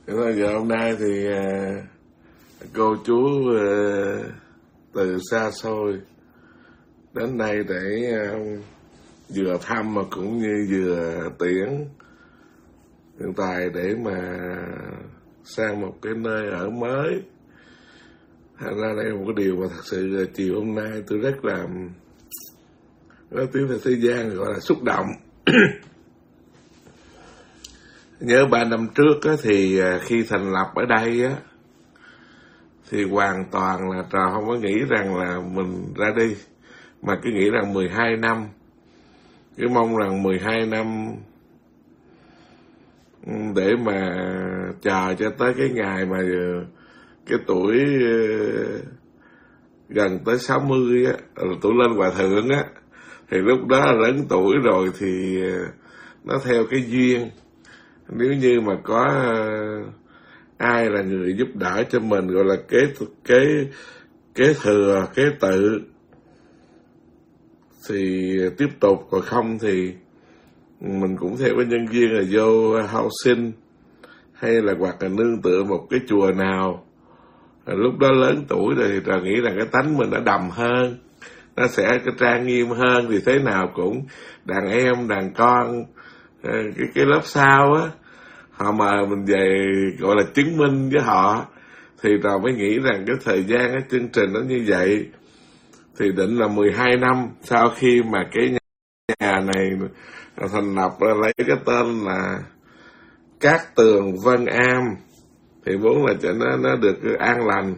Giờ hôm nay thì cô chú từ xa xôi đến đây để vừa thăm mà cũng như vừa tiễn hiện tại để mà sang một cái nơi ở mới. Thành ra đây là một cái điều mà thật sự là chiều hôm nay tôi rất là nói tiếng về thế gian gọi là xúc động. Nhớ 3 năm trước á, thì khi thành lập ở đây á, thì hoàn toàn là trò không có nghĩ rằng là mình ra đi, mà cứ nghĩ rằng 12 năm, cứ mong rằng 12 năm để mà chờ cho tới cái ngày mà cái tuổi gần tới 60 á, tuổi lên hòa thượng á, thì lúc đó lớn tuổi rồi thì nó theo cái duyên. Nếu như mà có ai là người giúp đỡ cho mình, gọi là kế thừa, kế tự, thì tiếp tục, còn không thì mình cũng theo cái nhân duyên là vô hậu sinh, hay là hoặc là nương tựa một cái chùa nào. Lúc đó lớn tuổi rồi thì ta nghĩ rằng cái tánh mình nó đầm hơn, nó sẽ cái trang nghiêm hơn, thì thế nào cũng đàn em, đàn con, cái lớp sau á, họ mời mình về gọi là chứng minh với họ, thì rồi mới nghĩ rằng cái thời gian, cái chương trình nó như vậy. Thì định là 12 năm sau khi mà cái nhà này thành lập, lấy cái tên là Cát Tường Vân Am, thì muốn là cho nó được an lành.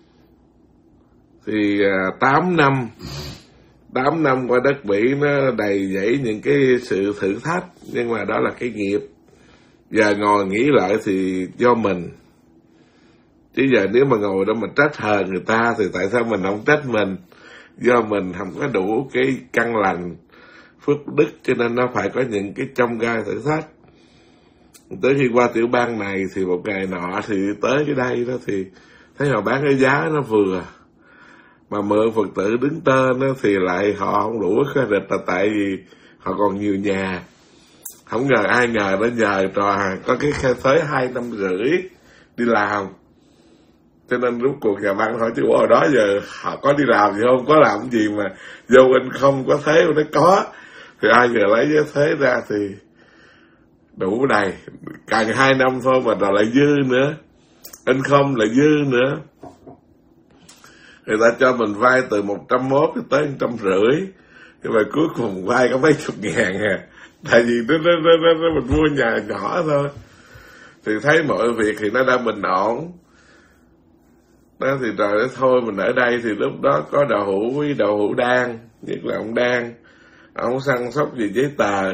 Thì 8 năm qua đất Mỹ nó đầy dẫy những cái sự thử thách, nhưng mà đó là cái nghiệp. Giờ ngồi nghĩ lại thì do mình, chứ giờ nếu mà ngồi đó mà trách hờn người ta thì tại sao mình không trách mình? Do mình không có đủ cái căn lành phước đức, cho nên nó phải có những cái chông gai thử thách. Tới khi qua tiểu bang này thì một ngày nọ thì tới cái đây đó, thì thấy họ bán cái giá nó vừa, mà mượn Phật tử đứng tên đó, thì lại họ không đủ credit, là tại vì họ còn nhiều nhà. Không ngờ ai ngờ nó nhờ trò có cái tới 2 năm rưỡi đi làm, cho nên rốt cuộc nhà băng hỏi chứ hồi đó giờ họ có đi làm gì không, có làm gì mà vô in không có thế. Nó có, thì ai ngờ lấy cái thế ra thì đủ đầy, càng 2 năm thôi mà rồi lại dư nữa, in không lại dư nữa. Người ta cho mình vay từ 101 tới 150, nhưng mà cuối cùng vay có mấy chục ngàn à, tại vì nó mình mua nhà nhỏ thôi. Thì thấy mọi việc thì nó đã bình ổn đó, thì rồi thôi mình ở đây. Thì lúc đó có Đạo Hữu với Đạo Hữu Đan, nhất là ông Đan, ông săn sóc về giấy tờ.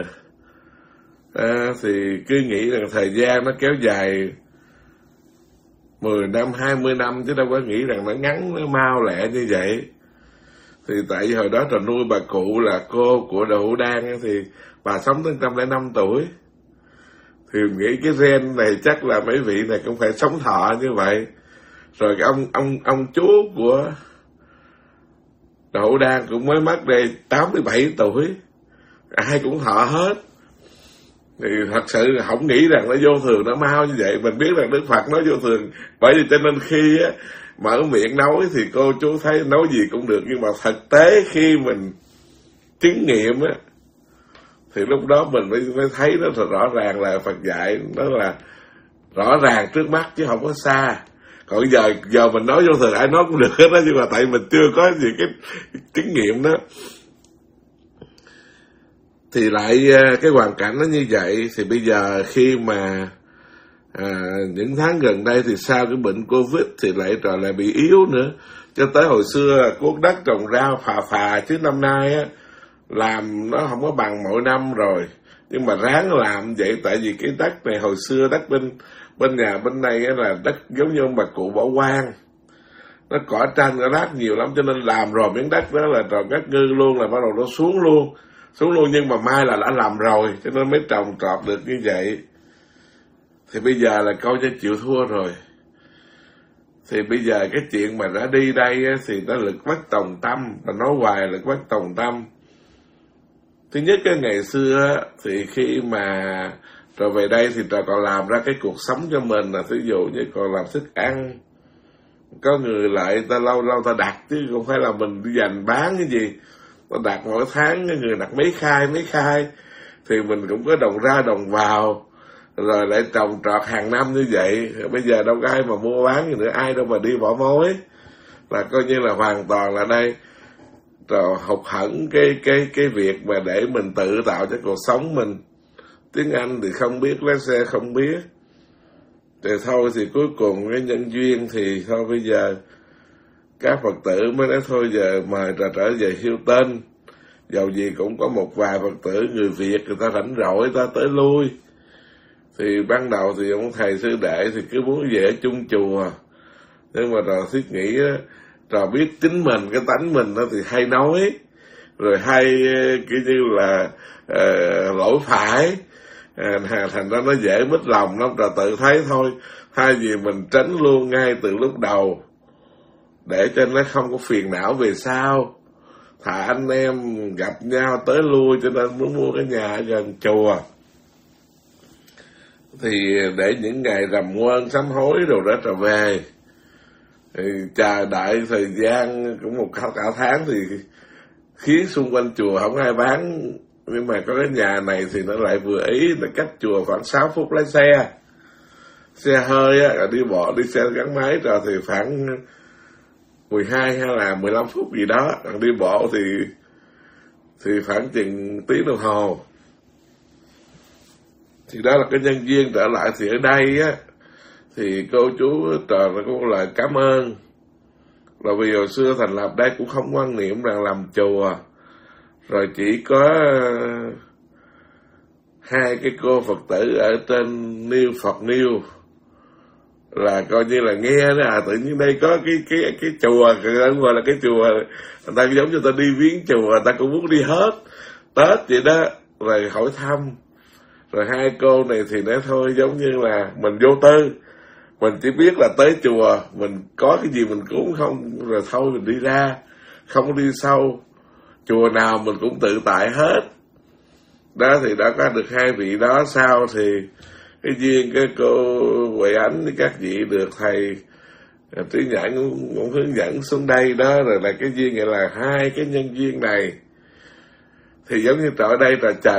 Thì cứ nghĩ rằng thời gian nó kéo dài 10 năm, 20 năm, chứ đâu có nghĩ rằng nó ngắn, nó mau lẹ như vậy. Thì tại vì hồi đó trò nuôi bà cụ là cô của Đạo Hữu Đan, thì bà sống tới 105 tuổi. Thì nghĩ cái gen này chắc là mấy vị này cũng phải sống thọ như vậy. Rồi cái ông chú của Đạo Hữu Đan cũng mới mất đây 87 tuổi. Ai cũng thọ hết. Thì thật sự là không nghĩ rằng nó vô thường, nó mau như vậy. Mình biết rằng Đức Phật nói vô thường, bởi vì cho nên khi á, mở miệng nói thì cô chú thấy nói gì cũng được. Nhưng mà thực tế khi mình chứng nghiệm á, thì lúc đó mình mới thấy nó thật rõ ràng là Phật dạy nó là rõ ràng trước mắt chứ không có xa. Còn giờ mình nói vô thường ai nói cũng được hết đó, nhưng mà tại mình chưa có gì cái chứng nghiệm đó. Thì lại cái hoàn cảnh nó như vậy. Thì bây giờ khi mà những tháng gần đây thì sau cái bệnh Covid thì lại bị yếu nữa. Cho tới hồi xưa cuốc đất trồng rau phà chứ năm nay á, làm nó không có bằng mỗi năm rồi. Nhưng mà ráng làm vậy, tại vì cái đất này hồi xưa đất bên nhà bên này là đất giống như ông bà cụ bỏ hoang, nó cỏ tranh cỏ lát nhiều lắm, cho nên làm rồi miếng đất đó là trồng cát ngư luôn, là bắt đầu nó xuống luôn. Nhưng mà mai là đã làm rồi, cho nên mới trồng trọt được như vậy. Thì bây giờ là coi cho chịu thua rồi. Thì bây giờ cái chuyện mà đã đi đây á, thì nó lực bất tòng tâm, và nói hoài lực bất tòng tâm. Thứ nhất cái ngày xưa thì khi mà Rồi về đây thì trò còn làm ra cái cuộc sống cho mình, là ví dụ như còn làm thức ăn. Có người lại ta lâu lâu ta đặt, chứ không phải là mình đi dành bán cái gì. Ta đặt mỗi tháng, người đặt mấy khai, thì mình cũng có đồng ra đồng vào, rồi lại trồng trọt hàng năm như vậy. Bây giờ đâu có ai mà mua bán gì nữa, ai đâu mà đi bỏ mối, là coi như là hoàn toàn là đây rồi học hẳn cái việc mà để mình tự tạo cho cuộc sống mình. Tiếng Anh thì không biết, lái xe không biết, thì thôi thì cuối cùng cái nhân duyên thì thôi bây giờ các Phật tử mới nói thôi giờ mời trở về Hilton. Dầu gì cũng có một vài Phật tử người Việt người ta rảnh rỗi, người ta tới lui. Thì ban đầu thì ông thầy sư đệ thì cứ muốn về chung chùa, nhưng mà rồi thiết nghĩ á, rồi biết chính mình, cái tánh mình đó thì hay nói, rồi hay kiểu như là lỗi phải, thành ra nó dễ mất lòng lắm. Rồi tự thấy thôi, hay gì mình tránh luôn ngay từ lúc đầu, để cho nó không có phiền não về sau. Thà anh em gặp nhau tới lui, cho nên muốn mua cái nhà ở gần chùa, thì để những ngày rằm Quân sám hối rồi đó trở về. Thì chờ đợi thời gian cũng một cả tháng thì khiến xung quanh chùa không ai bán. Nhưng mà có cái nhà này thì nó lại vừa ý, nó cách chùa khoảng 6 phút lái xe hơi á, đi xe gắn máy rồi thì khoảng 12 hay là 15 phút gì đó. Còn đi bộ thì khoảng chừng tiếng đồng hồ. Thì đó là cái nhân duyên trở lại. Thì ở đây á, thì cô chú trò nó cũng là cảm ơn. Là vì hồi xưa thành lập đây cũng không quan niệm rằng làm chùa, rồi chỉ có 2 cái cô Phật tử ở trên New Phật New là coi như là nghe đó, tự nhiên đây có cái chùa, người ta gọi là cái chùa, người ta giống như ta đi viếng chùa, người ta cũng muốn đi hết Tết vậy đó, rồi hỏi thăm. Rồi 2 cô này thì nói thôi giống như là mình vô tư, mình chỉ biết là tới chùa mình có cái gì mình cúng không, rồi thôi mình đi ra, không có đi sâu, chùa nào mình cũng tự tại hết. Đó thì đã có được 2 vị đó. Sau thì cái duyên cái cô Huệ Ánh với các vị được thầy Trí Nhẫn cũng hướng dẫn xuống đây đó. Rồi là cái duyên vậy là 2 cái nhân duyên này thì giống như ở đây là chờ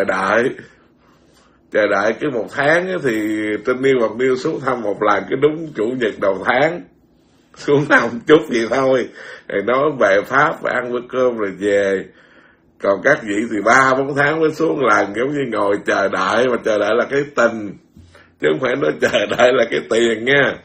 đợi cứ 1 tháng ấy, thì trên Niêu hoặc Niêu xuống thăm một lần cứ đúng chủ nhật đầu tháng, xuống thăm chút gì thôi, rồi nói về Pháp và ăn bữa cơm rồi về. Còn các vị thì 3-4 tháng mới xuống lần, giống như ngồi chờ đợi, mà chờ đợi là cái tình, chứ không phải nói chờ đợi là cái tiền nha.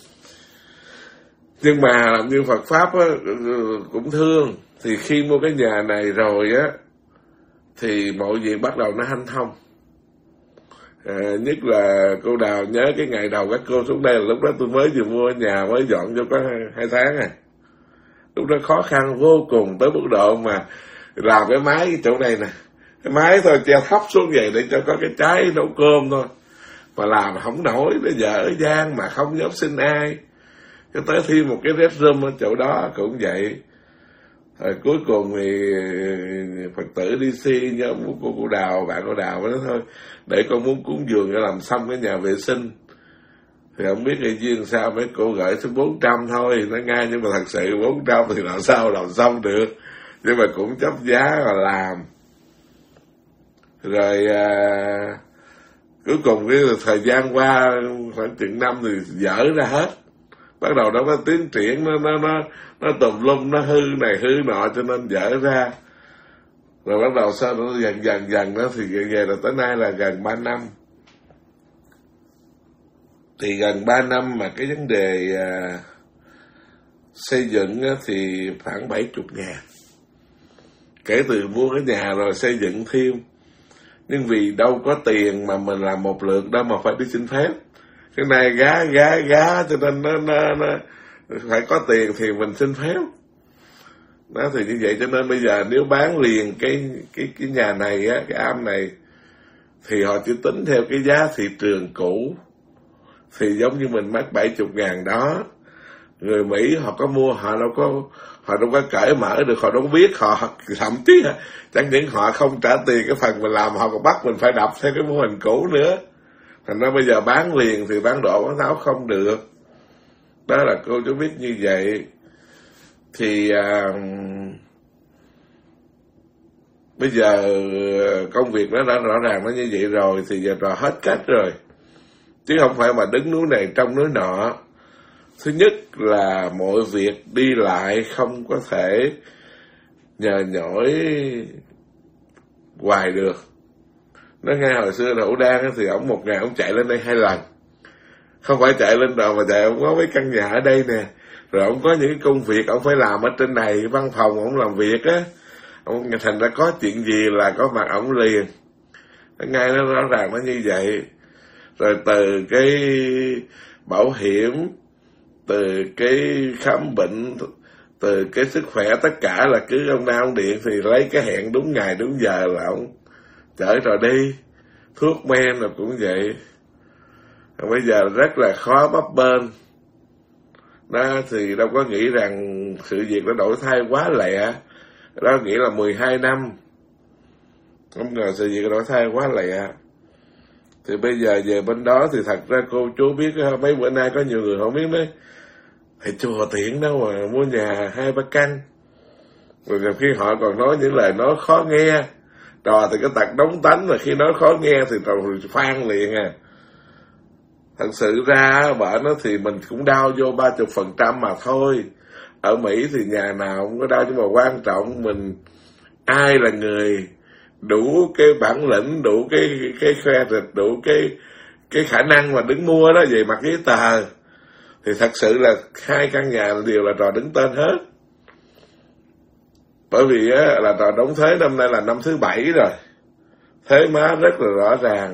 Nhưng mà làm như Phật Pháp á, cũng thương. Thì khi mua cái nhà này rồi á, thì mọi việc bắt đầu nó hanh thông. Nhất là cô Đào nhớ cái ngày đầu các cô xuống đây là lúc đó tôi mới vừa mua nhà, mới dọn cho có 2 tháng à. Lúc đó khó khăn vô cùng, tới mức độ mà làm cái máy cái chỗ này nè, cái máy thôi treo thấp xuống vậy để cho có cái trái nấu cơm thôi, mà làm không nổi, nó dở dang mà không dám xin ai. Cái tới thêm một cái restroom ở chỗ đó cũng vậy. Rồi cuối cùng thì Phật tử DC nhóm của cô Đào, bạn cô Đào nói thôi để con muốn cúng dường để làm xong cái nhà vệ sinh. Thì không biết cái duyên sao mấy cô gửi số 400 thôi, nó ngay, nhưng mà thật sự 400 thì làm sao làm xong được. Nhưng mà cũng chấp giá mà làm. Rồi cuối cùng cái thời gian qua khoảng chừng năm thì dở ra hết. Bắt đầu nó có tiến triển, nó tùm lum, nó hư này hư nọ, cho nên dở ra. Rồi bắt đầu sau đó dần đó thì về là tới nay là gần 3 năm. Thì gần 3 năm mà cái vấn đề xây dựng thì khoảng 70.000. Kể từ mua cái nhà rồi xây dựng thêm. Nhưng vì đâu có tiền mà mình làm một lượt đâu mà phải đi xin phép. Cái này gá cho nên nó phải có tiền thì mình xin phép. Đó thì như vậy, cho nên bây giờ nếu bán liền cái nhà này á, cái am này, thì họ chỉ tính theo cái giá thị trường cũ. Thì giống như mình mất 70.000 đó. Người Mỹ họ có mua, họ đâu có cởi mở được, họ đâu có biết, họ thậm chí chẳng những họ không trả tiền cái phần mình làm, họ còn bắt mình phải đập theo cái mô hình cũ nữa. Thành ra bây giờ bán liền thì bán độ bán tháo không được. Đó là cô chú biết như vậy. Thì bây giờ công việc nó đã rõ ràng nó như vậy rồi, thì giờ trò hết cách rồi, chứ không phải mà đứng núi này trong núi nọ. Thứ nhất là mọi việc đi lại không có thể nhờ nhỏi hoài được. Nó nghe hồi xưa là Hữu Đan thì ổng một ngày ổng chạy lên đây 2 lần. Không phải chạy lên đầu mà chạy, ổng có mấy căn nhà ở đây nè. Rồi ổng có những công việc ổng phải làm ở trên này, văn phòng ổng làm việc á. Ông thành ra có chuyện gì là có mặt ổng liền. Ngay nó rõ ràng nó như vậy. Rồi từ cái bảo hiểm, từ cái khám bệnh, từ cái sức khỏe, tất cả là cứ ông nào ông điện thì lấy cái hẹn đúng ngày đúng giờ là ông chở rồi đi. Thuốc men là cũng vậy. Bây giờ rất là khó bấp bênh. Đó thì đâu có nghĩ rằng sự việc nó đổi thay quá lẹ. Đó nghĩ là 12 năm. Không ngờ sự việc đổi thay quá lẹ. Thì bây giờ về bên đó thì thật ra cô chú biết, mấy bữa nay có nhiều người không biết đấy, thầy chùa tiện đâu mà mua nhà 2-3 căn. Rồi khi họ còn nói những lời nói khó nghe. Trò thì cái tật đóng tánh, mà khi nói khó nghe thì trò phan liền à. Thật sự ra bởi nó thì mình cũng đau vô 30% mà thôi. Ở Mỹ thì nhà nào cũng có đau, nhưng mà quan trọng mình ai là người đủ cái bản lĩnh, đủ cái khoe thịt, đủ cái khả năng mà đứng mua đó về mặt giấy tờ, thì thật sự là 2 căn nhà đều là trò đứng tên hết. Bởi vì á, là trò đóng thuế năm nay là năm thứ 7 rồi, thuế má rất là rõ ràng.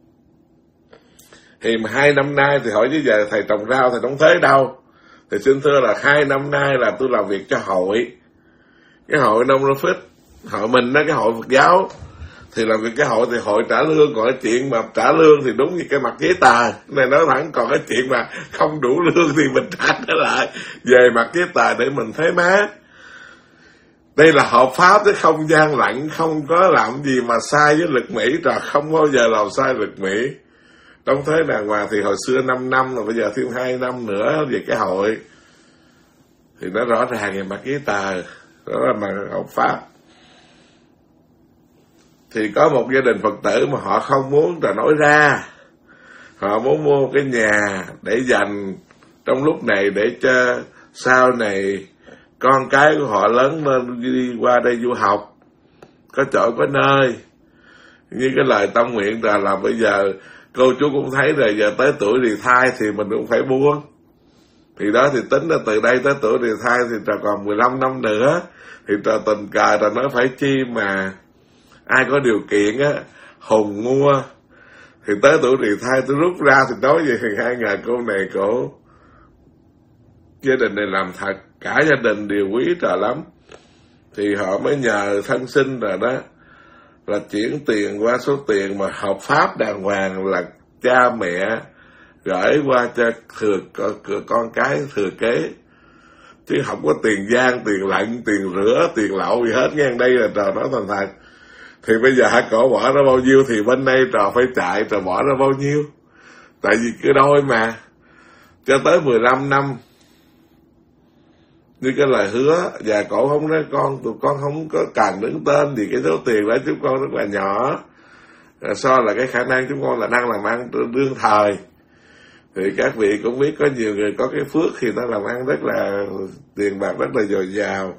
Thì mà 2 năm nay thì hỏi chứ giờ thầy trồng rau thầy đóng thuế đâu? Thì xin thưa là 2 năm nay là tôi làm việc cho hội, cái hội non-profit, hội mình đó, cái hội Phật giáo. Thì làm việc cái hội thì hội trả lương, còn cái chuyện mà trả lương thì đúng như cái mặt giấy tờ này nói thẳng, còn cái chuyện mà không đủ lương thì mình trả trở lại về mặt giấy tờ để mình thấy má. Đây là hợp pháp chứ không gian lận, không có làm gì mà sai với luật Mỹ, rồi không bao giờ làm sai luật Mỹ. Đóng thuế đàng hoàng thì hồi xưa 5 năm rồi, bây giờ thêm 2 năm nữa về cái hội. Thì nó rõ ràng về mặt giấy tờ, đó là mặt hợp pháp. Thì có một gia đình Phật tử mà họ không muốn rồi nói ra. Họ muốn mua cái nhà để dành trong lúc này để cho sau này con cái của họ lớn lên đi qua đây du học, có chỗ có nơi. Như cái lời tâm nguyện là bây giờ cô chú cũng thấy rồi, giờ tới tuổi rì thai thì mình cũng phải buông. Thì đó thì tính là từ đây tới tuổi rì thai thì còn 15 năm nữa. Thì tình cờ nó phải chi mà ai có điều kiện á, hùng mua. Thì tới tuổi rì thai tôi rút ra thì nói về 2 ngày cô này cổ gia đình này làm thật, cả gia đình đều quý trời lắm. Thì họ mới nhờ thân sinh rồi đó, là chuyển tiền qua số tiền mà hợp pháp đàng hoàng, là cha mẹ gửi qua cho con cái thừa kế, chứ không có tiền gian, tiền lận, tiền rửa, tiền lậu gì hết. Ngang đây là trò nói thành thật. Thì bây giờ cổ bỏ ra bao nhiêu thì bên đây trò phải chạy, trò bỏ ra bao nhiêu. Tại vì cứ đôi mà cho tới 15 năm như cái lời hứa. Và cổ không nói tụi con không có cần đứng tên vì cái số tiền đó chúng con rất là nhỏ, so là cái khả năng chúng con là đang làm ăn đương thời. Thì các vị cũng biết có nhiều người có cái phước thì ta làm ăn rất là tiền bạc rất là dồi dào.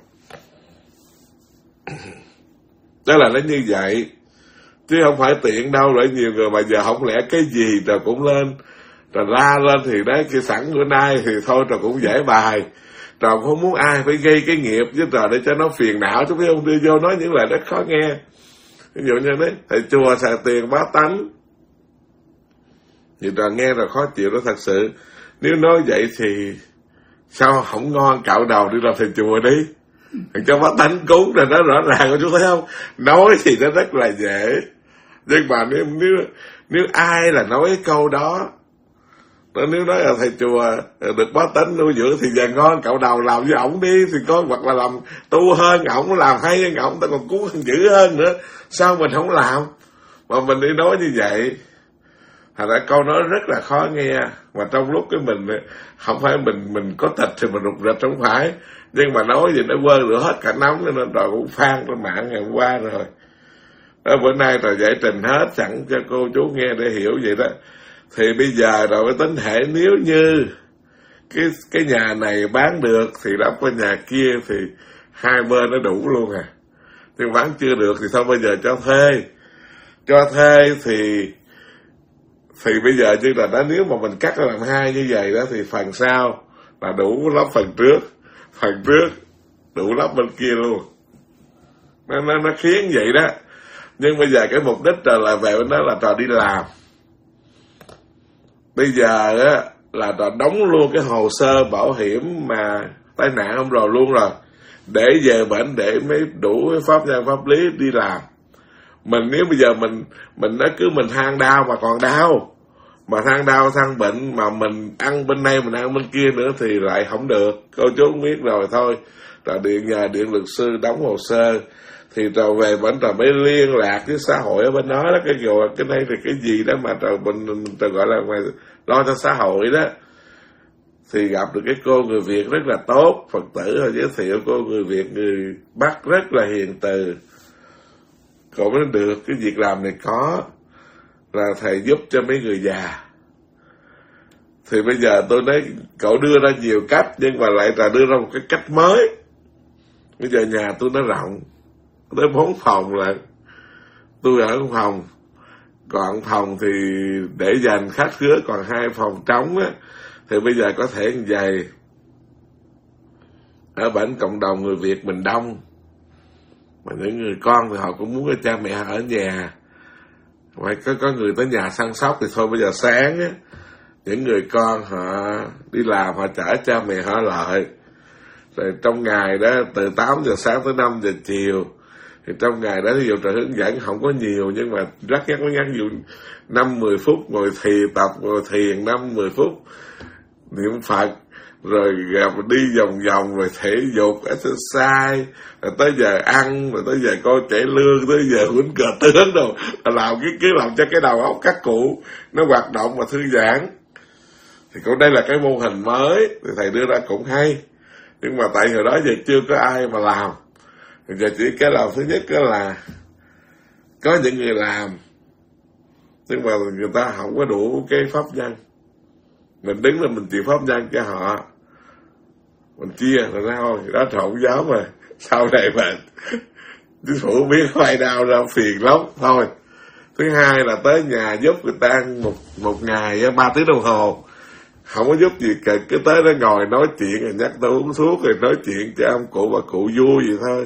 Đó là nó như vậy, chứ không phải tiện đâu. Lại nhiều người mà giờ không lẽ cái gì rồi cũng lên rồi la lên thì đấy, kia sẵn bữa nay thì thôi rồi cũng dễ bài. Rồi không muốn ai phải gây cái nghiệp với trò để cho nó phiền não, chứ biết không, đưa vô nói những lời rất khó nghe. Ví dụ như đấy, thầy chùa xài tiền bá tánh thì trò nghe rồi khó chịu đó thật sự. Nếu nói vậy thì sao không ngon cạo đầu đi làm thầy chùa đi, cho bá tánh cúng rồi nó rõ ràng, chú thấy không? Nói thì nó rất là dễ, nhưng mà nếu ai là nói cái câu đó, nếu nói là thầy chùa được bá tánh nuôi dưỡng thì giờ ngon cạo đầu làm với ổng đi thì con, hoặc là làm tu hơn ổng, làm hay hơn ổng, ta còn cúng dữ hơn nữa. Sao mình không làm mà mình đi nói như vậy? Thành ra câu nói rất là khó nghe, mà trong lúc cái mình không phải mình có thịt thì mình rụt rịch, không phải, nhưng mà nói gì nó quên được hết cả nóng, nên rồi cũng phan trên mạng ngày hôm qua rồi. Đó, bữa nay rồi giải trình hết sẵn cho cô chú nghe để hiểu vậy đó. Thì bây giờ rồi mới tính hệ nếu như cái nhà này bán được thì đắp qua nhà kia thì hai bên nó đủ luôn à. Nhưng bán chưa được thì sao bây giờ cho thuê. Cho thuê thì bây giờ như là đó, nếu mà mình cắt ra làm hai như vậy đó thì phần sau là đủ lắp phần trước đủ lắp bên kia luôn. Nó khiến vậy đó. Nhưng bây giờ cái mục đích là về bên đó là trò đi làm. Bây giờ á là trò đóng luôn cái hồ sơ bảo hiểm mà tai nạn hôm rồi luôn rồi, để về bệnh để mới đủ pháp nhân pháp lý đi làm. Mình nếu bây giờ mình nó cứ mình than đau mà còn đau, mà than đau than bệnh mà mình ăn bên đây mình ăn bên kia nữa thì lại không được. Cô chú biết rồi thôi. Rồi nhờ điện luật sư đóng hồ sơ thì rồi về bệnh rồi mới liên lạc với xã hội ở bên đó đó. Cái này thì cái gì đó mà rồi mình gọi là ngoài lo cho xã hội đó. Thì gặp được cái cô người Việt rất là tốt, Phật tử rồi giới thiệu cô người Việt người Bắc rất là hiền từ. Cậu mới được cái việc làm này có là thầy giúp cho mấy người già. Thì bây giờ tôi nói cậu đưa ra nhiều cách, nhưng mà lại là đưa ra một cái cách mới. Bây giờ nhà tôi nó rộng tới 4 phòng, là tôi ở phòng, còn phòng thì để dành khách khứa, còn 2 phòng trống á. Thì bây giờ có thể như vậy. Ở bản cộng đồng người Việt mình đông, mà những người con thì họ cũng muốn cho cha mẹ ở nhà. Mà có người tới nhà săn sóc thì thôi bây giờ sáng á, những người con họ đi làm họ chở cha mẹ họ lại. Rồi trong ngày đó từ 8 giờ sáng tới 5 giờ chiều, thì trong ngày đó ví dụ trời hướng dẫn không có nhiều, nhưng mà rất ngắn ví dụ 5-10 phút ngồi ngồi thiền 5-10 phút niệm Phật, rồi gặp đi vòng rồi thể dục exercise, rồi tới giờ ăn, rồi tới giờ coi cải lương, tới giờ huấn cờ tướng đâu, làm làm cho cái đầu óc các cụ nó hoạt động và thư giãn. Thì cũng đây là cái mô hình mới thì thầy đưa ra cũng hay, nhưng mà tại hồi đó giờ chưa có ai mà làm. Giờ chỉ cái làm thứ nhất đó là có những người làm, nhưng mà người ta không có đủ cái pháp nhân. Mình đứng là mình chịu pháp nhân cho họ, mình chia rồi ra thôi, đó trộn giáo mà sau này mà chính phủ biết khoai đau ra phiền lắm thôi. Thứ hai là tới nhà giúp người ta ăn một ngày 3 tiếng đồng hồ, không có giúp gì cả, cứ tới đó ngồi nói chuyện rồi nhắc tôi uống thuốc rồi nói chuyện cho ông cụ bà cụ vui vậy thôi.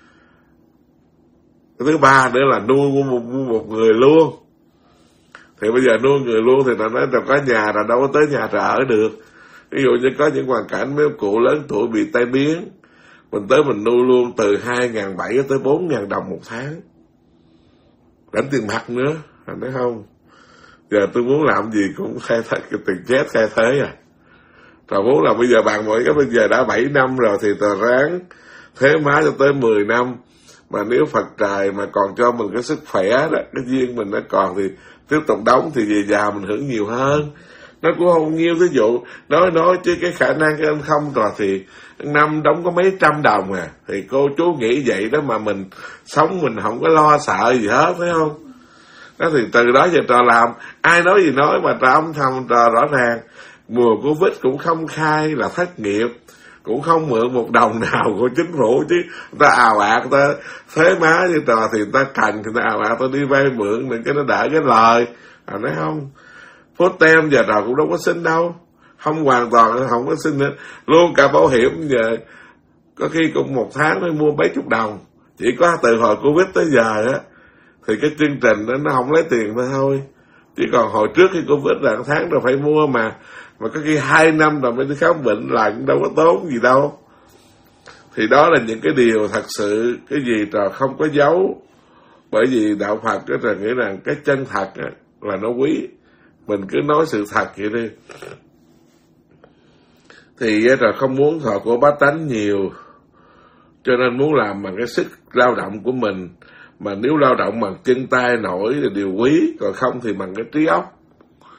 Thứ ba nữa là nuôi một người luôn. Thì bây giờ nuôi người luôn thì nó nói là có nhà là đâu có tới nhà trợ được. Ví dụ như có những hoàn cảnh mấy cụ lớn tuổi bị tai biến, mình tới mình nuôi luôn từ 2.700 tới 4.000 đồng một tháng, đánh tiền mặt nữa. Anh thấy không? Giờ tôi muốn làm gì cũng khai cái tiền chết khai thế à. Rồi muốn là bây giờ bằng mọi cái bây giờ đã 7 năm rồi thì tờ ráng thế má cho tới 10 năm. Mà nếu Phật trời mà còn cho mình cái sức khỏe đó, cái duyên mình nó còn thì tiếp tục đóng, thì về già mình hưởng nhiều hơn. Nó cũng không nhiêu, ví dụ nói chứ cái khả năng cái anh không rồi thì năm đóng có mấy trăm đồng à. Thì cô chú nghĩ vậy đó mà mình sống mình không có lo sợ gì hết, phải không? Đó thì từ đó giờ trò làm, ai nói gì nói mà trò âm thầm trò rõ ràng. Mùa Covid cũng không khai là thất nghiệp, cũng không mượn một đồng nào của chính phủ, chứ người ta ào ạt, người ta thế má như trò thì người ta cần thì người ta ào ạt, ta đi vay mượn để cho nó đỡ cái lời. Nói không, phốt tem giờ trò cũng đâu có xin đâu, không hoàn toàn không có xin nữa. Luôn cả bảo hiểm giờ có khi cũng 1 tháng mới mua mấy chục đồng, chỉ có từ hồi Covid tới giờ á thì cái chương trình đó nó không lấy tiền thôi. Chứ còn hồi trước khi Covid là 1 tháng rồi phải mua mà có khi 2 năm rồi mới đi khám bệnh là cũng đâu có tốn gì đâu. Thì đó là những cái điều thật sự cái gì trò không có giấu. Bởi vì đạo Phật đó là nghĩa là cái chân thật á, là nó quý. Mình cứ nói sự thật vậy đi. Thì trò không muốn thọ của bá tánh nhiều, cho nên muốn làm bằng cái sức lao động của mình. Mà nếu lao động bằng chân tay nổi thì điều quý, còn không thì bằng cái trí óc.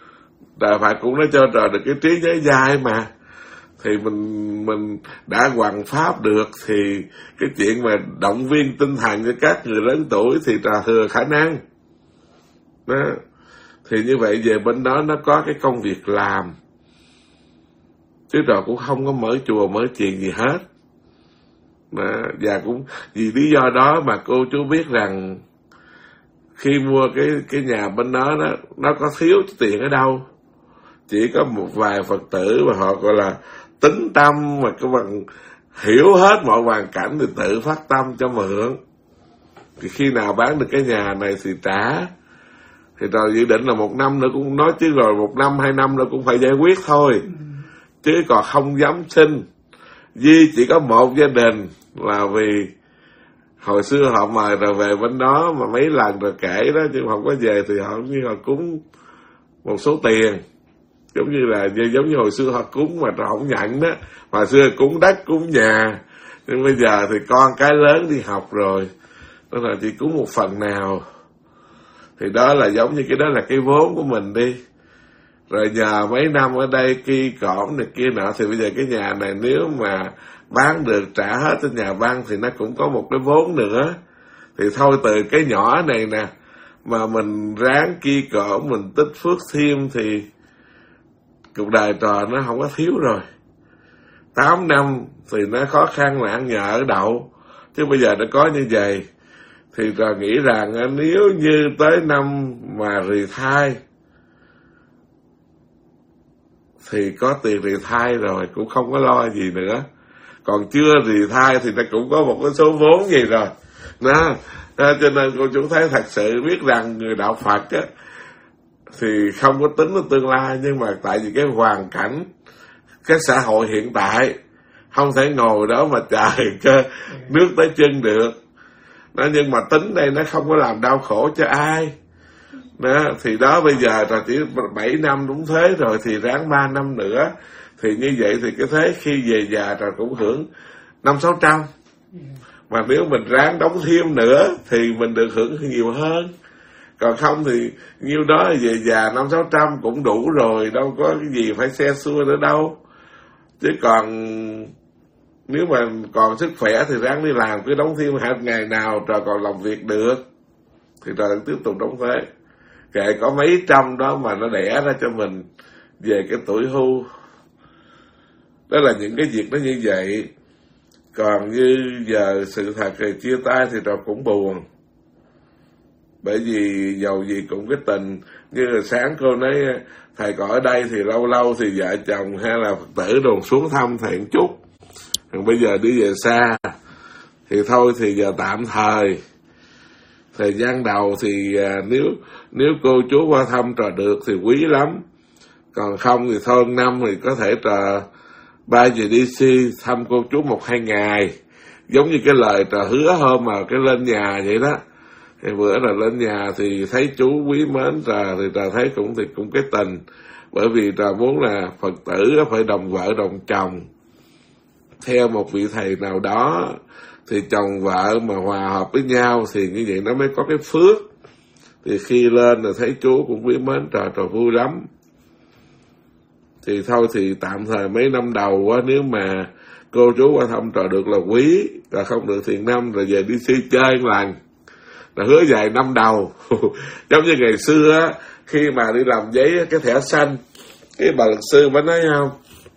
Trời Phật cũng đã cho trời được cái trí nhớ dai mà. Thì mình đã hoằng pháp được, thì cái chuyện mà động viên tinh thần cho các người lớn tuổi thì trời thừa khả năng đó. Thì như vậy về bên đó nó có cái công việc làm, chứ rồi cũng không có mở chùa mở chuyện gì hết đó. Và cũng vì lý do đó mà cô chú biết rằng khi mua cái nhà bên đó nó có thiếu tiền ở đâu. Chỉ có một vài Phật tử mà họ gọi là tính tâm, mà các bạn hiểu hết mọi hoàn cảnh thì tự phát tâm cho mượn. Thì khi nào bán được cái nhà này thì trả. Thì rồi dự định là 1 năm nữa cũng nói, chứ rồi 1 năm 2 năm nữa cũng phải giải quyết thôi. Chứ còn không dám xin. Duy chỉ có một gia đình là vì hồi xưa họ mời rồi về bên đó mà mấy lần rồi kể đó, nhưng không có về thì họ như họ cúng một số tiền, giống như hồi xưa họ cúng mà họ không nhận đó. Hồi xưa cúng đất cúng nhà, nhưng bây giờ thì con cái lớn đi học rồi nên là chỉ cúng một phần nào. Thì đó là giống như cái đó là cái vốn của mình đi. Rồi nhờ mấy năm ở đây kia cỏm này kia nọ, thì bây giờ cái nhà này nếu mà bán được trả hết cho nhà băng thì nó cũng có một cái vốn nữa. Thì thôi từ cái nhỏ này nè mà mình ráng kia cỏm, mình tích phước thêm thì cuộc đời trò nó không có thiếu rồi. 8 năm thì nó khó khăn là ăn nhờ ở đậu, chứ bây giờ nó có như vậy. Thì trò nghĩ rằng nếu như tới năm mà retire thì có tiền retire rồi, cũng không có lo gì nữa. Còn chưa retire thì nó cũng có một cái số vốn gì rồi đó. Cho nên cô chú thấy thật sự biết rằng người đạo Phật á thì không có tính đến tương lai, nhưng mà tại vì cái hoàn cảnh cái xã hội hiện tại không thể ngồi đó mà chờ cho nước tới chân được đó. Nhưng mà tính đây nó không có làm đau khổ cho ai đó. Thì đó bây giờ là chỉ 7 năm đúng thế rồi, thì ráng 3 năm nữa. Thì như vậy thì cái thế khi về già rồi cũng hưởng 500-600. Mà nếu mình ráng đóng thêm nữa thì mình được hưởng nhiều hơn. Còn không thì nhiêu đó về già 500-600 cũng đủ rồi, đâu có cái gì phải xe xua nữa đâu. Chứ còn nếu mà còn sức khỏe thì ráng đi làm, cứ đóng thêm ngày nào rồi còn làm việc được thì rồi tiếp tục đóng thế. Kệ có mấy trăm đó mà nó đẻ ra cho mình về cái tuổi hưu. Đó là những cái việc nó như vậy. Còn như giờ sự thật thì chia tay thì rồi cũng buồn. Bởi vì dầu gì cũng cái tình. Như là sáng cô nói thầy còn ở đây thì lâu lâu thì vợ chồng hay là Phật tử đồn xuống thăm thầy một chút. Còn bây giờ đi về xa thì thôi thì giờ tạm thời. Thời gian đầu thì nếu cô chú qua thăm trò được thì quý lắm. Còn không thì thôi năm thì có thể trò 3 giờ DC thăm cô chú 1-2 ngày. Giống như cái lời trò hứa hôm mà cái lên nhà vậy đó. Thì bữa là lên nhà thì thấy chú quý mến trò, thì trò thấy cũng cái tình. Bởi vì trò muốn là Phật tử phải đồng vợ đồng chồng theo một vị thầy nào đó. Thì chồng vợ mà hòa hợp với nhau thì như vậy nó mới có cái phước. Thì khi lên là thấy chú cũng quý mến trò vui lắm. Thì thôi thì tạm thời mấy năm đầu á, nếu mà cô chú qua thăm trò được là quý, còn không được thì năm rồi về đi chơi một lần. Là hứa vài năm đầu. Giống như ngày xưa á, khi mà đi làm giấy cái thẻ xanh, cái bà luật sư mới nói không,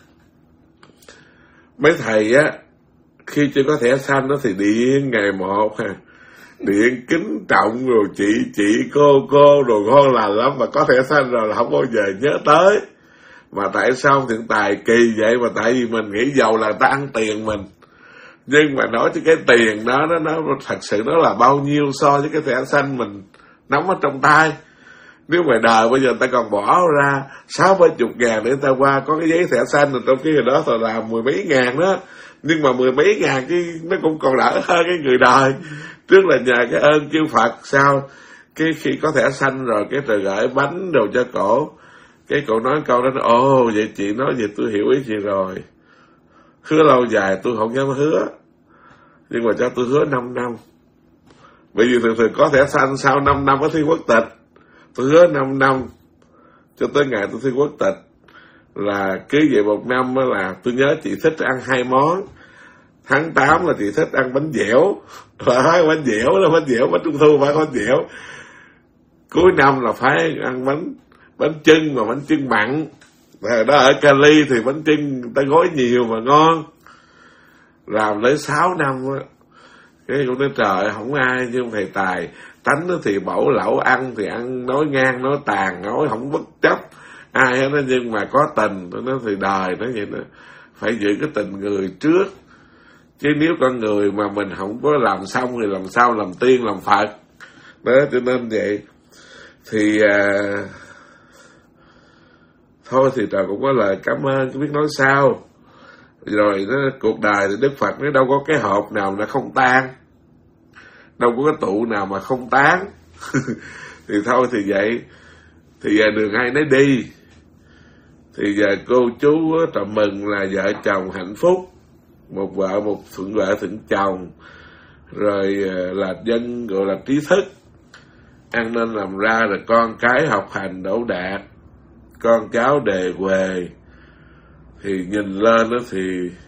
mấy thầy á khi chưa có thẻ xanh đó thì điện ngày 1 điện kính trọng rồi chị cô rồi ngon lành lắm, mà có thẻ xanh rồi là không bao giờ nhớ tới. Mà tại sao thiện tài kỳ vậy? Mà tại vì mình nghĩ giàu là ta ăn tiền mình, nhưng mà nói chứ cái tiền đó nó thật sự nó là bao nhiêu so với cái thẻ xanh mình nắm ở trong tay. Nếu mà đời bây giờ ta còn bỏ ra 60-70 ngàn để ta qua có cái giấy thẻ xanh, rồi trong khi hồi đó tôi làm 10 mấy ngàn đó, nhưng mà 10 mấy ngàn chứ nó cũng còn đỡ hơn cái người đời. Trước là nhờ cái ơn chư Phật, sao cái khi có thẻ xanh rồi cái trời gửi bánh đồ cho cổ. Cái cậu nói câu đó, ồ vậy chị nói vậy tôi hiểu ý chị rồi. Hứa lâu dài tôi không dám hứa, nhưng mà cho tôi hứa 5 năm. Bởi vì thường có thẻ xanh sau 5 năm có thi quốc tịch. Tôi hứa 5 năm cho tới ngày tôi thi quốc tịch, là cứ vậy một năm là tôi nhớ chị thích ăn 2 món. Tháng 8 là chị thích ăn bánh dẻo, phải bánh dẻo là bánh dẻo, bánh trung thu phải bánh dẻo. Cuối năm là phải ăn bánh chưng, mà bánh chưng mặn. Đó ở Cali thì bánh chưng người ta gói nhiều mà ngon. Làm lấy 6 năm á, cái cũng nói trời không ai như thầy Tài. Tánh nó thì bẩu lẩu, ăn thì ăn nói ngang nói tàn, nói không bất chấp ai hết đó, nhưng mà có tình nó thì đời nó vậy đó, phải giữ cái tình người trước. Chứ nếu con người mà mình không có làm xong thì làm sao làm tiên làm Phật đó. Cho nên vậy thì thôi thì trời cũng có lời cảm ơn, cứ biết nói sao. Rồi nó cuộc đời thì Đức Phật nó đâu có cái hộp nào nó không tan, đâu có cái tụ nào mà không tán. Thì thôi thì vậy, thì giờ đường ai nấy đi. Thì giờ cô chú trò mừng là vợ chồng hạnh phúc, một vợ một thuận vợ thuận chồng, rồi là dân gọi là trí thức, ăn nên làm ra, rồi con cái học hành đỗ đạt, con cháu đề huề. Thì nhìn lên đó thì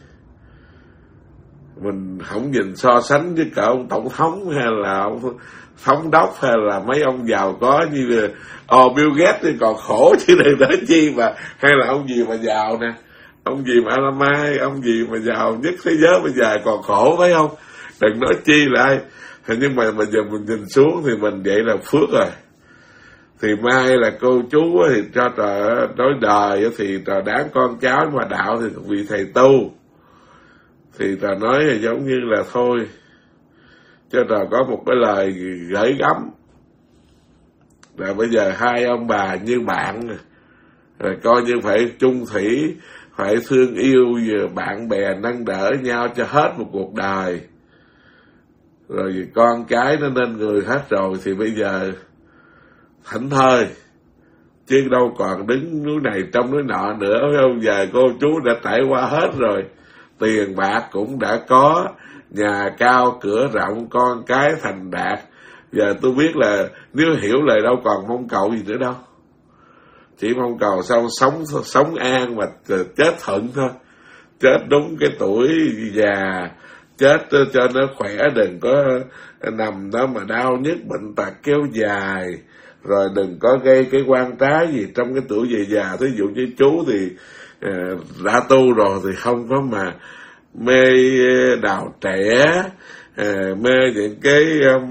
mình không nhìn so sánh với cả ông tổng thống hay là ông thống đốc hay là mấy ông giàu có như là Bill Gates thì còn khổ chứ đừng nói chi mà, hay là ông gì mà giàu nè, ông gì mà Alamai, ông gì mà giàu nhất thế giới bây giờ còn khổ phải không, đừng nói chi lại. Nhưng mà giờ mình nhìn xuống thì mình vậy là phước rồi. Thì mai là cô chú thì cho trò nói đời thì trò đáng con cháu, mà đạo thì vì thầy tu. Thì trò nói là giống như là thôi, cho trò có một cái lời gửi gắm là bây giờ hai ông bà như bạn, rồi coi như phải chung thủy, phải thương yêu bạn bè, nâng đỡ nhau cho hết một cuộc đời. Rồi con cái nó nên người hết rồi thì bây giờ thảnh thơi, chứ đâu còn đứng núi này trong núi nọ nữa, phải không? Giờ cô chú đã trải qua hết rồi, tiền bạc cũng đã có, nhà cao cửa rộng, con cái thành đạt. Giờ tôi biết là nếu hiểu lời đâu còn mong cầu gì nữa đâu, chỉ mong cầu sao sống an mà chết thuận thôi, chết đúng cái tuổi già, chết cho nó khỏe, đừng có nằm đó mà đau nhức bệnh tật kéo dài, rồi đừng có gây cái quan trái gì trong cái tuổi về già. Thí dụ như chú thì đã tu rồi thì không có mà mê đào trẻ, mê những cái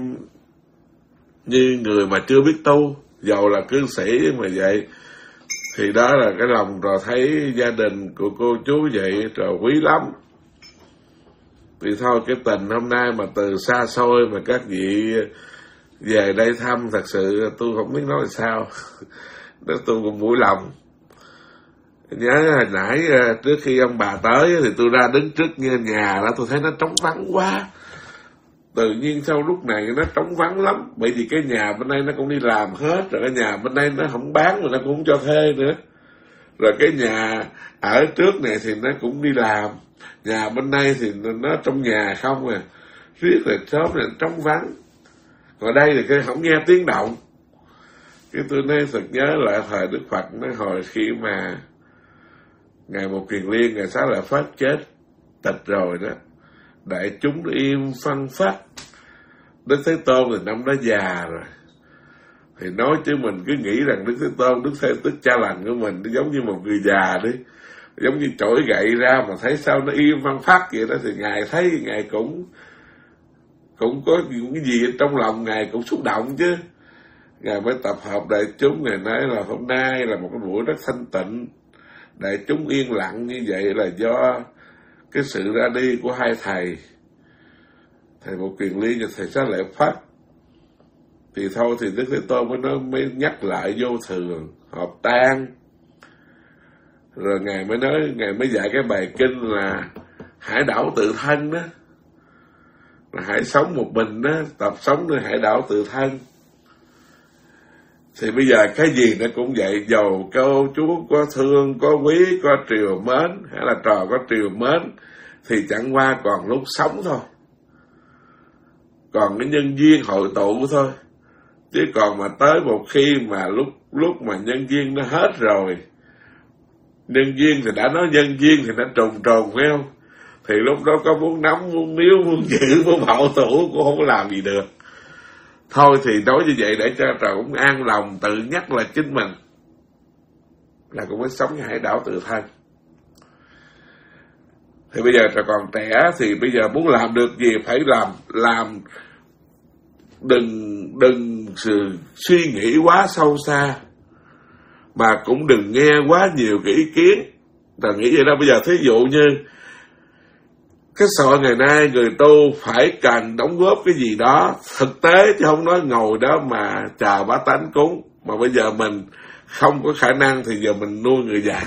như người mà chưa biết tu, dầu là cư sĩ mà vậy. Thì đó là cái lòng rồi thấy gia đình của cô chú vậy rồi quý lắm. Thì thôi cái tình hôm nay mà từ xa xôi mà các vị về đây thăm, thật sự tôi không biết nói sao. Đó tôi cũng mũi lòng. Nhớ hồi nãy trước khi ông bà tới thì tôi ra đứng trước nhà đó, tôi thấy nó trống vắng quá. Tự nhiên sau lúc này nó trống vắng lắm, bởi vì cái nhà bên đây nó cũng đi làm hết rồi, cái nhà bên đây nó không bán mà nó cũng không cho thuê nữa. Rồi cái nhà ở trước này thì nó cũng đi làm, nhà bên đây thì nó trong nhà không à, riết là sớm này trống vắng. Còn đây thì cái không nghe tiếng động. Cái tôi nói thật nhớ lại thời Đức Phật, nó hồi khi mà Ngài Một Kiền Liên, Ngài Xá Lợi Phất chết tịch rồi đó, đại chúng im phăng phắc. Đức Thế Tôn thì năm đó già rồi, thì nói chứ mình cứ nghĩ rằng Đức Thế Tôn, Đức Cha Lành của mình nó giống như một người già đi, giống như trỗi gậy ra mà thấy sao nó im phăng phắc vậy đó. Thì Ngài thấy Ngài cũng có những cái gì trong lòng Ngài cũng xúc động chứ. Ngài mới tập hợp đại chúng, Ngài nói là hôm nay là một cái buổi rất thanh tịnh, đại chúng yên lặng như vậy là do cái sự ra đi của hai thầy Một Kiền Liên và thầy Xá Lợi Phất. Thì thôi thì Đức Thế Tôn mới nhắc lại vô thường hợp tan. Rồi Ngài mới nói, Ngài mới dạy cái bài kinh là hải đảo tự thân đó, là hãy sống một mình đó, tập sống nơi hải đảo tự thân. Thì bây giờ cái gì nó cũng vậy, dầu cô chú có thương, có quý, có triều mến, hay là trò có triều mến, thì chẳng qua còn lúc sống thôi, còn cái nhân duyên hội tụ thôi. Chứ còn mà tới một khi mà lúc mà nhân duyên nó hết rồi, nhân duyên thì đã nói nhân duyên thì nó trùng trùng phải không, thì lúc đó có muốn nắm, muốn níu, muốn giữ, muốn bảo thủ cũng không có làm gì được. Thôi thì nói như vậy để cho trời cũng an lòng, tự nhắc là chính mình là cũng phải sống như hải đảo tự thân. Thì bây giờ trời còn trẻ thì bây giờ muốn làm được gì phải làm, đừng suy nghĩ quá sâu xa, mà cũng đừng nghe quá nhiều cái ý kiến. Ta nghĩ vậy đó. Bây giờ thí dụ như cái xã hội ngày nay người tu phải cần đóng góp cái gì đó thực tế, chứ không nói ngồi đó mà chờ bá tánh cúng. Mà bây giờ mình không có khả năng thì giờ mình nuôi người già.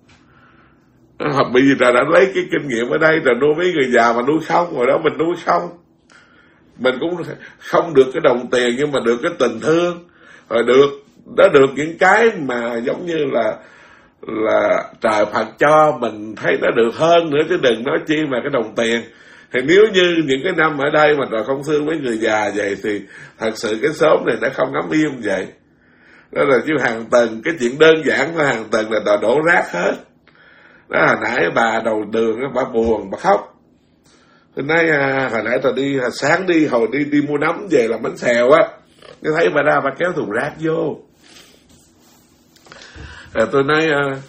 Bây giờ đã lấy cái kinh nghiệm ở đây rồi, nuôi mấy người già mà nuôi không, rồi đó mình nuôi không. Mình cũng không được cái đồng tiền nhưng mà được cái tình thương, rồi được những cái mà giống như là trời Phật cho mình thấy nó được hơn nữa, chứ đừng nói chi mà cái đồng tiền. Thì nếu như những cái năm ở đây mà trời không thương mấy người già vậy thì thật sự cái xóm này đã không ngắm im vậy. Đó là chứ hàng tuần, cái chuyện đơn giản là hàng tuần là đổ rác hết. Đó hồi nãy bà đầu đường bà buồn, bà khóc. Tôi nói hồi nãy tôi đi sáng hồi đi mua nấm về làm bánh xèo á, tôi thấy bà ra bà kéo thùng rác vô. Tôi nói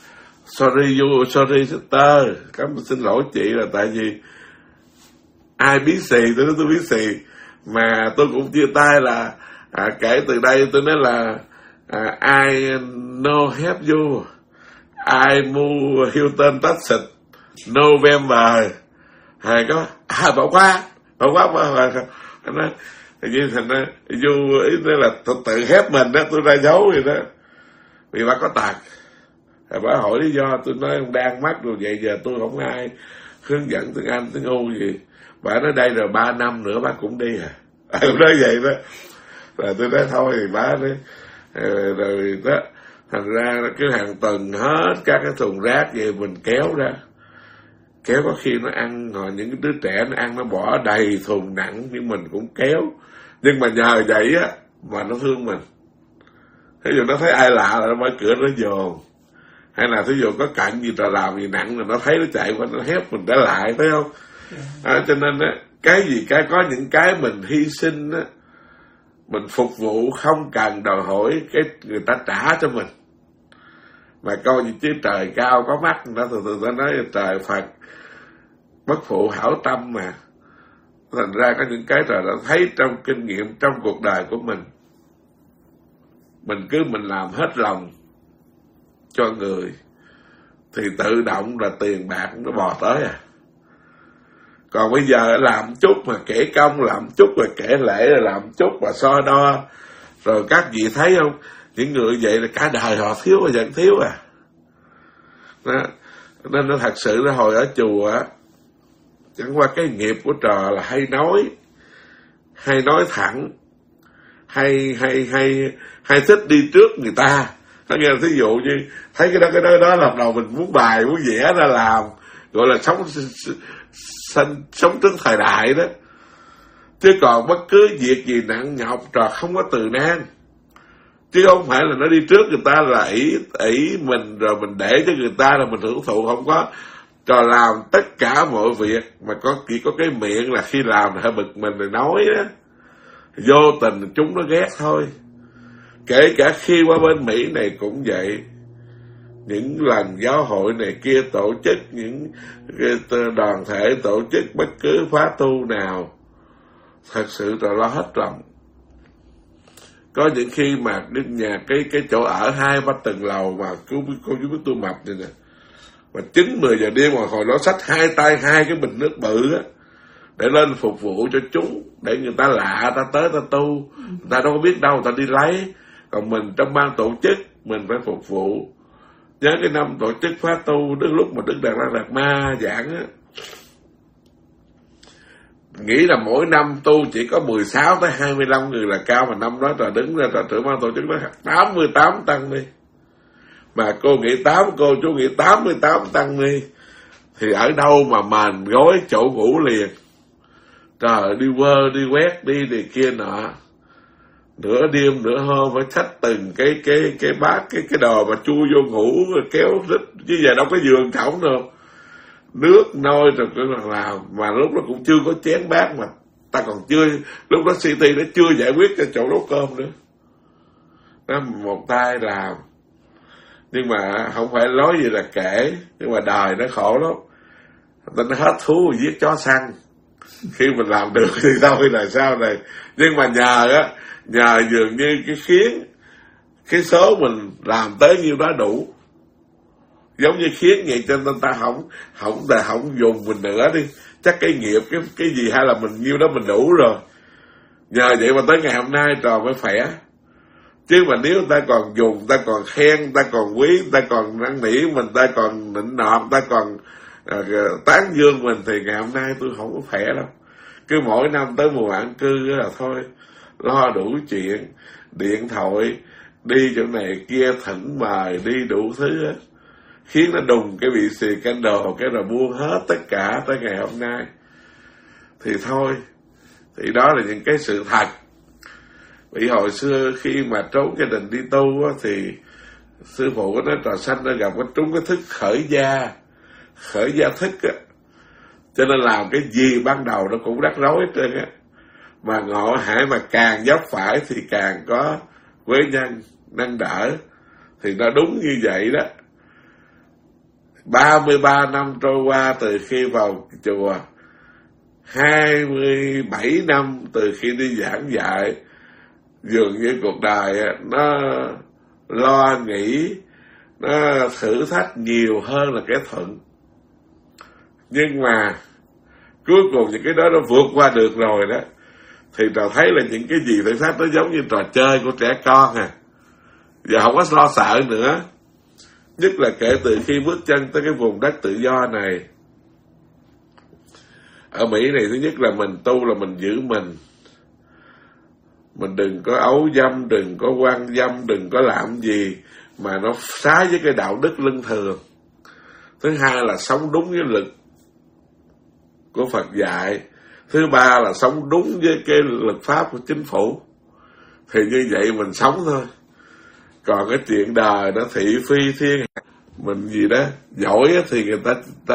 sorry sister, xin lỗi chị, là tại vì ai biết xì, tôi nói tôi biết xì, mà tôi cũng chia tay là kể từ đây tôi nói là I no help you, I move Hilton Texas November. Hay có bỏ qua nó như thành ra du ý nói là tự hép mình đó, tôi ra dấu vậy đó, vì bà có tật. Rồi bà hỏi lý do, tôi nói ông đang mắc rồi, vậy giờ tôi không ai hướng dẫn tiếng Anh tiếng U gì. Bà nói đây rồi 3 năm nữa bà cũng đi tôi nói vậy đó. Rồi tôi nói thôi thì bà nói rồi đó, thành ra cứ hàng tuần hết các cái thùng rác về mình kéo ra. Kéo có khi nó ăn, rồi những cái đứa trẻ nó ăn nó bỏ đầy thùng nặng, nhưng mình cũng kéo. Nhưng mà nhờ vậy á mà nó thương mình. Thí dụ nó thấy ai lạ là nó mở cửa nó dồn, hay là thí dụ có cạnh gì ta làm gì nặng rồi nó thấy nó chạy qua nó hép mình trở lại, thấy không? Cho nên á, có những cái mình hy sinh á, mình phục vụ không cần đòi hỏi cái người ta trả cho mình, mà coi như chứ trời cao có mắt, người ta thường ta nói trời Phật bất phụ hảo tâm mà. Thành ra có những cái trời đã thấy trong kinh nghiệm trong cuộc đời của mình mình làm hết lòng cho người thì tự động là tiền bạc nó bò tới Còn bây giờ làm chút mà kể công, làm chút mà kể lễ, làm chút mà so đo. Rồi các vị thấy không, những người vậy là cả đời họ thiếu và vẫn thiếu đó. Nên nó thật sự nó hồi ở chùa á, chẳng qua cái nghiệp của trò là hay nói thẳng, hay thích đi trước người ta. Nghe là thí dụ như thấy cái đó là đầu mình muốn bài muốn vẽ ra làm, gọi là sống trước thời đại đó. Chứ còn bất cứ việc gì nặng nhọc trò không có từ nan, chứ không phải là nó đi trước người ta là ỷ mình rồi mình để cho người ta là mình hưởng thụ. Không có, trò làm tất cả mọi việc mà chỉ có cái miệng là khi làm là hơi bực mình rồi nói đó, vô tình chúng nó ghét thôi. Kể cả khi qua bên Mỹ này cũng vậy, những lần giáo hội này kia tổ chức, những đoàn thể tổ chức bất cứ khóa tu nào, thật sự là lo hết lòng. Có những khi mà nhà cái chỗ ở 2-3 tầng lầu mà cô chú biết tôi mập này nè, mà 9-10 giờ đêm mà hồi đó xách hai tay 2 cái bình nước bự á để lên phục vụ cho chúng, để người ta lạ ta tới ta tu, người ta đâu có biết đâu, người ta đi lấy. Còn mình trong ban tổ chức mình phải phục vụ. Nhớ cái năm tổ chức khóa tu, đến lúc mà Đức Đạt Ma giảng á, nghĩ là mỗi năm tu chỉ có 16-25 người là cao, mà năm đó đứng ra trưởng ban tổ chức đó 88 tăng ni. Mà cô nghĩ 8, cô chú nghĩ 88 tăng ni thì ở đâu mà màn gối chỗ ngủ liền. Trời, đi quét đi kia nọ. nửa đêm nửa hôm phải xách từng cái bát cái đồ mà chui vô ngủ rồi kéo rít, chứ giờ đâu có giường cổng đâu, nước nôi rồi cứ làm, mà lúc đó cũng chưa có chén bát, mà ta còn chưa, lúc đó CT nó chưa giải quyết cho chỗ nấu cơm nữa, nó một tay làm. Nhưng mà không phải nói gì là kể, nhưng mà đời nó khổ lắm, nó hết thú giết chó săn. Khi mình làm được thì thôi là sao này. Nhưng mà nhờ dường như cái khiến cái số mình làm tới nhiêu đó đủ, giống như khiến vậy, cho nên ta không dùng mình nữa đi, chắc cái nghiệp cái gì hay là mình nhiêu đó mình đủ rồi. Nhờ vậy mà tới ngày hôm nay trò mới khỏe. Chứ mà nếu ta còn dùng, ta còn khen, ta còn quý, ta còn năn nỉ mình, ta còn nịnh nọt, ta còn tán dương mình, thì ngày hôm nay tôi không có khỏe đâu. Cứ mỗi năm tới mùa an cư là thôi, lo đủ chuyện, điện thoại, đi chỗ này kia, thỉnh mời, đi đủ thứ hết, khiến nó đùng cái bị xì candle, cái rồi buông hết tất cả tới ngày hôm nay. Thì thôi, thì đó là những cái sự thật. Vì hồi xưa khi mà trốn gia đình đi tu á, thì sư phụ nói trò sanh nó gặp cái trúng cái thức khởi gia thức á, cho nên làm cái gì ban đầu nó cũng rắc rối hết trơn á. Mà ngộ hại mà càng dốc phải thì càng có quế nhân nâng đỡ, thì nó đúng như vậy đó. 33 năm trôi qua từ khi vào chùa, 27 năm từ khi đi giảng dạy, dường như cuộc đời nó lo nghĩ, nó thử thách nhiều hơn là cái thuận. Nhưng mà cuối cùng những cái đó nó vượt qua được rồi đó, thì trò thấy là những cái gì thử thách nó giống như trò chơi của trẻ con à. Giờ không có lo sợ nữa. Nhất là kể từ khi bước chân tới cái vùng đất tự do này. Ở Mỹ này, thứ nhất là mình tu là mình giữ mình đừng có ấu dâm, đừng có quan dâm, đừng có làm gì mà nó trái với cái đạo đức luân thường. Thứ hai là sống đúng với luật của Phật dạy. Thứ ba là sống đúng với cái luật pháp của chính phủ. Thì như vậy mình sống thôi. Còn cái chuyện đời nó thị phi thiên hạ, mình gì đó giỏi thì người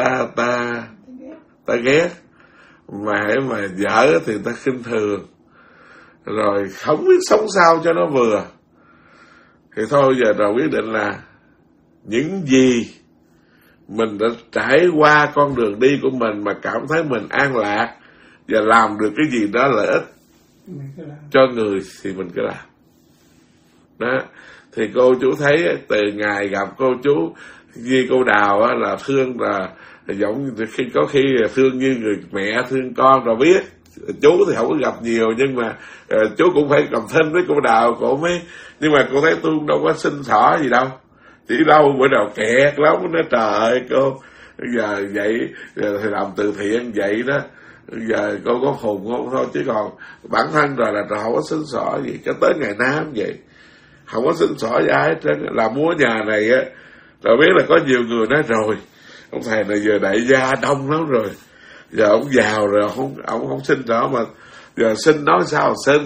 ta ghét, mà dở thì ta khinh thường, rồi không biết sống sao cho nó vừa. Thì thôi giờ rồi quyết định là những gì mình đã trải qua con đường đi của mình mà cảm thấy mình an lạc và làm được cái gì đó lợi ích cho người thì mình cứ làm đó. Thì cô chú thấy từ ngày gặp cô chú như cô Đào á, là thương là giống khi có khi là thương như người mẹ thương con, rồi biết chú thì không có gặp nhiều, nhưng mà chú cũng phải cầm thân với cô Đào, cổ mới. Nhưng mà cô thấy tôi đâu có xin xỏ gì đâu, chỉ đâu bữa nào kẹt lắm, nó trời ơi cô giờ vậy giờ thì làm từ thiện vậy đó, giờ cô có khùng không thôi, chứ còn bản thân rồi là không có xin xỏ gì cho tới ngày Nam vậy, không có xin xỏ với ai hết trơn. Là mua nhà này á, rồi biết là có nhiều người nói rồi ông thầy này giờ đại gia đông lắm rồi, giờ ông giàu rồi ông không xin xỏ, mà giờ xin nói sao xin.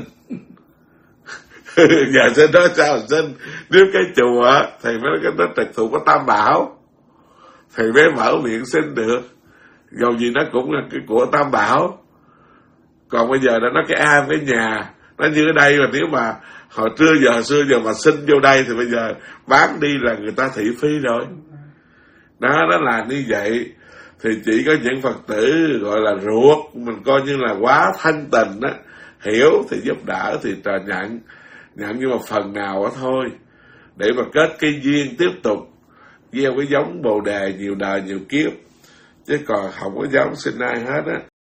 Giờ xin nói sao xin. Nếu cái chùa á thì mới nó trực thuộc có Tam Bảo thì mới mở miệng xin được, dầu gì nó cũng là cái của Tam Bảo. Còn bây giờ nó cái am cái nhà nó như ở đây, mà nếu mà hồi xưa giờ mà xin vô đây thì bây giờ bán đi là người ta thị phi rồi đó. Nó là như vậy. Thì chỉ có những Phật tử gọi là ruột mình coi như là quá thanh tình á, hiểu thì giúp đỡ thì trò nhận nhưng mà phần nào đó thôi, để mà kết cái duyên tiếp tục gieo cái giống Bồ Đề nhiều đời nhiều kiếp, chứ còn không có dám xin ai hết á.